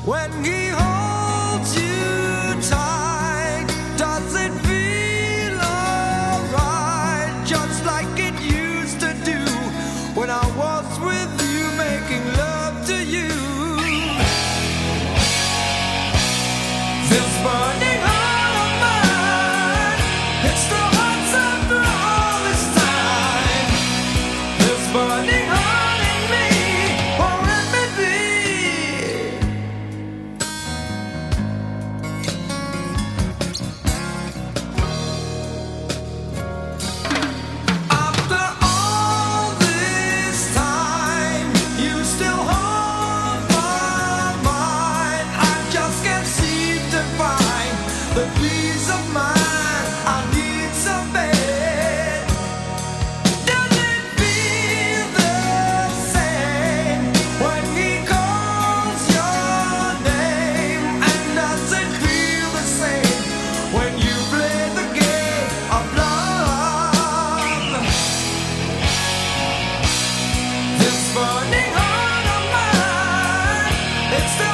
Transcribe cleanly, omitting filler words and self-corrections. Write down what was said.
when he holds you tight? Does it feel alright, just like it used to do when I was with you, making love to you? This burning heart of mine, it still hearts after all this time. This burning heart in me won't let me be. After all this time, you still hold my mind. I just can't seem to find the peace of mind I need so bad. Does it feel the same when he calls your name? And does it feel the same when you play the game of love? This burning heart of mine, it's